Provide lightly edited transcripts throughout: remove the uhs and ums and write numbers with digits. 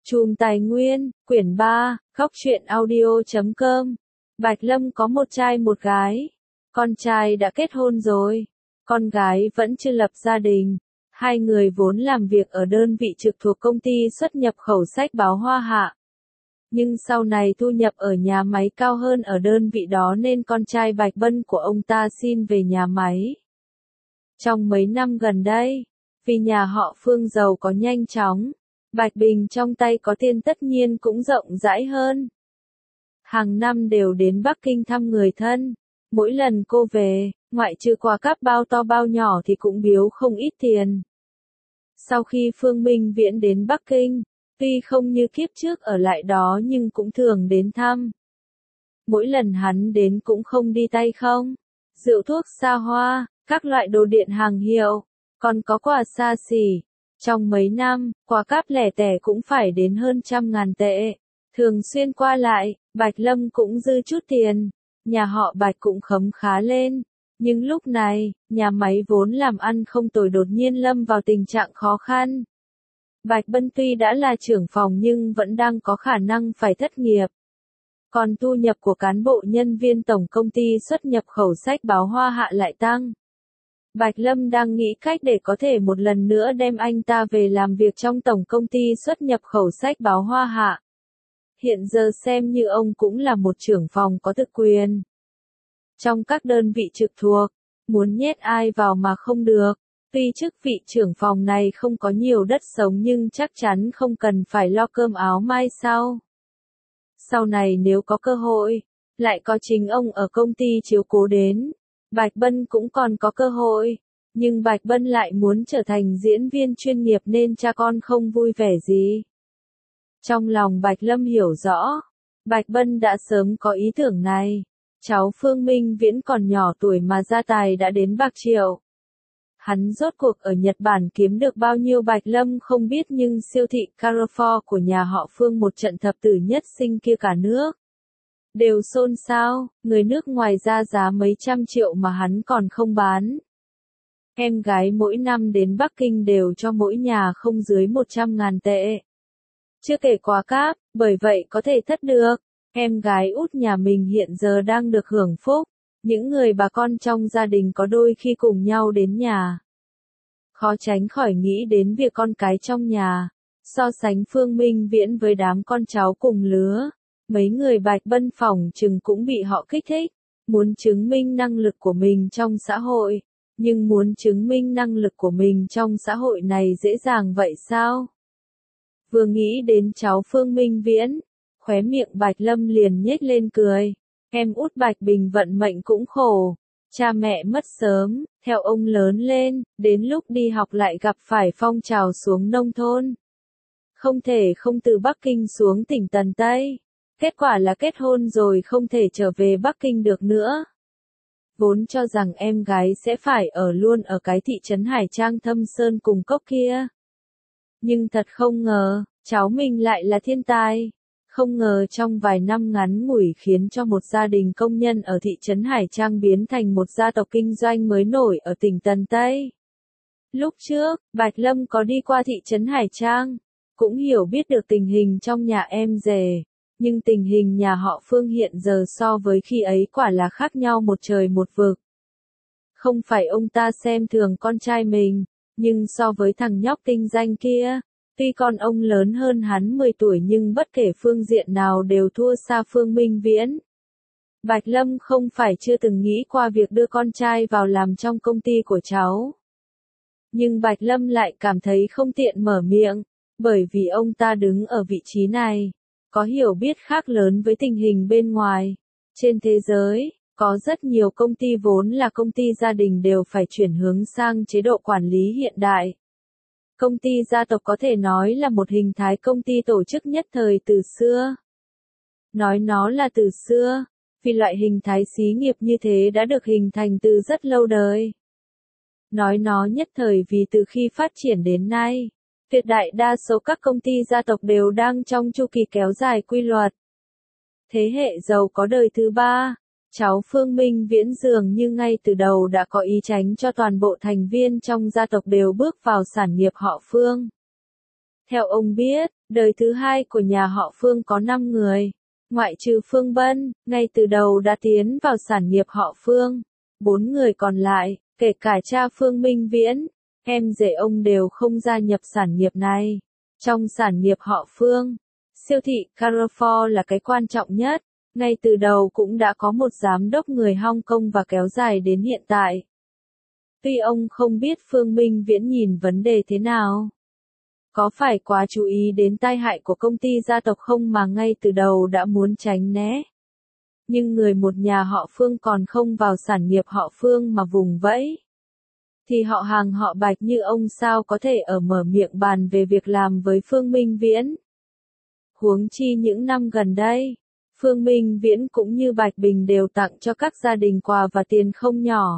Chùm Tài Nguyên, quyển 3, Góc truyện audio.com. Bạch Lâm có một trai một gái. Con trai đã kết hôn rồi. Con gái vẫn chưa lập gia đình. Hai người vốn làm việc ở đơn vị trực thuộc công ty xuất nhập khẩu sách báo Hoa Hạ. Nhưng sau này thu nhập ở nhà máy cao hơn ở đơn vị đó nên con trai Bạch Bân của ông ta xin về nhà máy. Trong mấy năm gần đây, vì nhà họ Phương giàu có nhanh chóng, Bạch Bình trong tay có tiền tất nhiên cũng rộng rãi hơn. Hàng năm đều đến Bắc Kinh thăm người thân. Mỗi lần cô về, ngoại trừ quà cáp bao to bao nhỏ thì cũng biếu không ít tiền. Sau khi Phương Minh Viễn đến Bắc Kinh, tuy không như kiếp trước ở lại đó nhưng cũng thường đến thăm. Mỗi lần hắn đến cũng không đi tay không. Rượu thuốc xa hoa, các loại đồ điện hàng hiệu, còn có quà xa xỉ. Trong mấy năm, quà cáp lẻ tẻ cũng phải đến hơn 100.000 tệ. Thường xuyên qua lại, Bạch Lâm cũng dư chút tiền. Nhà họ Bạch cũng khấm khá lên. Nhưng lúc này, nhà máy vốn làm ăn không tồi đột nhiên lâm vào tình trạng khó khăn. Bạch Bân tuy đã là trưởng phòng nhưng vẫn đang có khả năng phải thất nghiệp. Còn thu nhập của cán bộ nhân viên tổng công ty xuất nhập khẩu sách báo Hoa Hạ lại tăng. Bạch Lâm đang nghĩ cách để có thể một lần nữa đem anh ta về làm việc trong tổng công ty xuất nhập khẩu sách báo Hoa Hạ. Hiện giờ xem như ông cũng là một trưởng phòng có thực quyền. Trong các đơn vị trực thuộc, muốn nhét ai vào mà không được. Tuy chức vị trưởng phòng này không có nhiều đất sống nhưng chắc chắn không cần phải lo cơm áo mai sau. Sau này nếu có cơ hội, lại có chính ông ở công ty chiếu cố đến, Bạch Bân cũng còn có cơ hội. Nhưng Bạch Bân lại muốn trở thành diễn viên chuyên nghiệp nên cha con không vui vẻ gì. Trong lòng Bạch Lâm hiểu rõ, Bạch Bân đã sớm có ý tưởng này. Cháu Phương Minh Viễn còn nhỏ tuổi mà gia tài đã đến bạc triệu. Hắn rốt cuộc ở Nhật Bản kiếm được bao nhiêu Bạch Lâm không biết nhưng siêu thị Carrefour của nhà họ Phương một trận thập tử nhất sinh kia cả nước đều xôn xao, người nước ngoài ra giá mấy trăm triệu mà hắn còn không bán. Em gái mỗi năm đến Bắc Kinh đều cho mỗi nhà không dưới 100.000 tệ. Chưa kể quà cáp, bởi vậy có thể thất được. Em gái út nhà mình hiện giờ đang được hưởng phúc. Những người bà con trong gia đình có đôi khi cùng nhau đến nhà. Khó tránh khỏi nghĩ đến việc con cái trong nhà. So sánh Phương Minh Viễn với đám con cháu cùng lứa. Mấy người Bạch Bân phỏng chừng cũng bị họ kích thích. Muốn chứng minh năng lực của mình trong xã hội. Nhưng muốn chứng minh năng lực của mình trong xã hội này dễ dàng vậy sao? Vừa nghĩ đến cháu Phương Minh Viễn, khóe miệng Bạch Lâm liền nhếch lên cười. Em út Bạch Bình vận mệnh cũng khổ. Cha mẹ mất sớm, theo ông lớn lên, đến lúc đi học lại gặp phải phong trào xuống nông thôn. Không thể không từ Bắc Kinh xuống tỉnh Tần Tây. Kết quả là kết hôn rồi không thể trở về Bắc Kinh được nữa. Vốn cho rằng em gái sẽ phải ở luôn ở cái thị trấn Hải Trang Thâm Sơn cùng cốc kia. Nhưng thật không ngờ, cháu mình lại là thiên tài. Không ngờ trong vài năm ngắn ngủi khiến cho một gia đình công nhân ở thị trấn Hải Trang biến thành một gia tộc kinh doanh mới nổi ở tỉnh Tần Tây. Lúc trước, Bạch Lâm có đi qua thị trấn Hải Trang, cũng hiểu biết được tình hình trong nhà em rể. Nhưng tình hình nhà họ Phương hiện giờ so với khi ấy quả là khác nhau một trời một vực. Không phải ông ta xem thường con trai mình, nhưng so với thằng nhóc tinh danh kia, tuy con ông lớn hơn hắn 10 tuổi nhưng bất kể phương diện nào đều thua xa Phương Minh Viễn. Bạch Lâm không phải chưa từng nghĩ qua việc đưa con trai vào làm trong công ty của cháu. Nhưng Bạch Lâm lại cảm thấy không tiện mở miệng, bởi vì ông ta đứng ở vị trí này, có hiểu biết khác lớn với tình hình bên ngoài. Trên thế giới, có rất nhiều công ty vốn là công ty gia đình đều phải chuyển hướng sang chế độ quản lý hiện đại. Công ty gia tộc có thể nói là một hình thái công ty tổ chức nhất thời từ xưa. Nói nó là từ xưa, vì loại hình thái xí nghiệp như thế đã được hình thành từ rất lâu đời. Nói nó nhất thời vì từ khi phát triển đến nay, tuyệt đại đa số các công ty gia tộc đều đang trong chu kỳ kéo dài quy luật. Thế hệ giàu có đời thứ ba, cháu Phương Minh Viễn dường như ngay từ đầu đã có ý tránh cho toàn bộ thành viên trong gia tộc đều bước vào sản nghiệp họ Phương. Theo ông biết, đời thứ hai của nhà họ Phương có 5 người. Ngoại trừ Phương Bân, ngay từ đầu đã tiến vào sản nghiệp họ Phương. 4 người còn lại, kể cả cha Phương Minh Viễn, em rể ông đều không gia nhập sản nghiệp này. Trong sản nghiệp họ Phương, siêu thị Carrefour là cái quan trọng nhất. Ngay từ đầu cũng đã có một giám đốc người Hong Kong và kéo dài đến hiện tại. Tuy ông không biết Phương Minh Viễn nhìn vấn đề thế nào. Có phải quá chú ý đến tai hại của công ty gia tộc không mà ngay từ đầu đã muốn tránh né. Nhưng người một nhà họ Phương còn không vào sản nghiệp họ Phương mà vùng vẫy. Thì họ hàng họ Bạch như ông sao có thể ở mở miệng bàn về việc làm với Phương Minh Viễn. Huống chi những năm gần đây, Phương Minh Viễn cũng như Bạch Bình đều tặng cho các gia đình quà và tiền không nhỏ.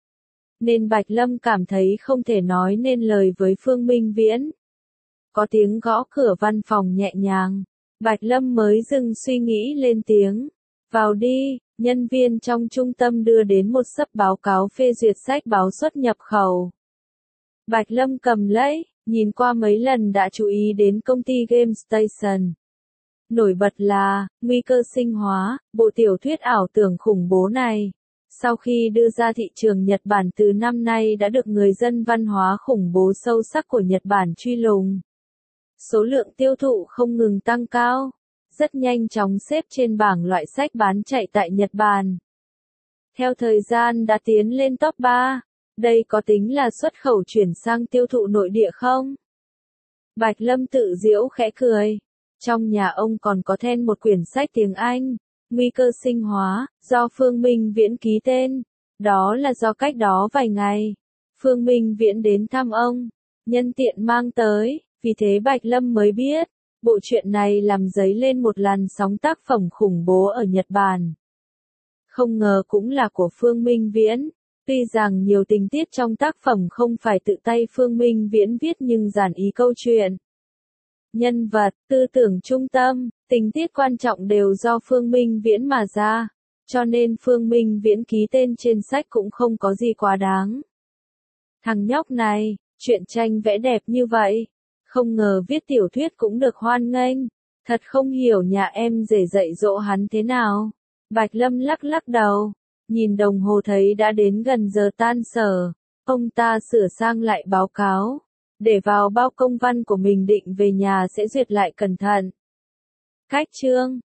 Nên Bạch Lâm cảm thấy không thể nói nên lời với Phương Minh Viễn. Có tiếng gõ cửa văn phòng nhẹ nhàng. Bạch Lâm mới dừng suy nghĩ lên tiếng. Vào đi, nhân viên trong trung tâm đưa đến một xấp báo cáo phê duyệt sách báo xuất nhập khẩu. Bạch Lâm cầm lấy, nhìn qua mấy lần đã chú ý đến công ty Game Station. Nổi bật là, nguy cơ sinh hóa, bộ tiểu thuyết ảo tưởng khủng bố này. Sau khi đưa ra thị trường Nhật Bản từ năm nay đã được người dân văn hóa khủng bố sâu sắc của Nhật Bản truy lùng. Số lượng tiêu thụ không ngừng tăng cao, rất nhanh chóng xếp trên bảng loại sách bán chạy tại Nhật Bản. Theo thời gian đã tiến lên top 3, đây có tính là xuất khẩu chuyển sang tiêu thụ nội địa không? Bạch Lâm tự giễu khẽ cười. Trong nhà ông còn có thêm một quyển sách tiếng Anh, Nguy cơ sinh hóa, do Phương Minh Viễn ký tên. Đó là do cách đó vài ngày, Phương Minh Viễn đến thăm ông, nhân tiện mang tới, vì thế Bạch Lâm mới biết, bộ truyện này làm dấy lên một làn sóng tác phẩm khủng bố ở Nhật Bản. Không ngờ cũng là của Phương Minh Viễn. Tuy rằng nhiều tình tiết trong tác phẩm không phải tự tay Phương Minh Viễn viết nhưng giản ý câu chuyện, nhân vật, tư tưởng trung tâm, tình tiết quan trọng đều do Phương Minh Viễn mà ra, cho nên Phương Minh Viễn ký tên trên sách cũng không có gì quá đáng. Thằng nhóc này, truyện tranh vẽ đẹp như vậy, không ngờ viết tiểu thuyết cũng được hoan nghênh, thật không hiểu nhà em rể dạy dỗ hắn thế nào. Bạch Lâm lắc lắc đầu, nhìn đồng hồ thấy đã đến gần giờ tan sở, ông ta sửa sang lại báo cáo, để vào bao công văn của mình định về nhà sẽ duyệt lại cẩn thận. Cách chương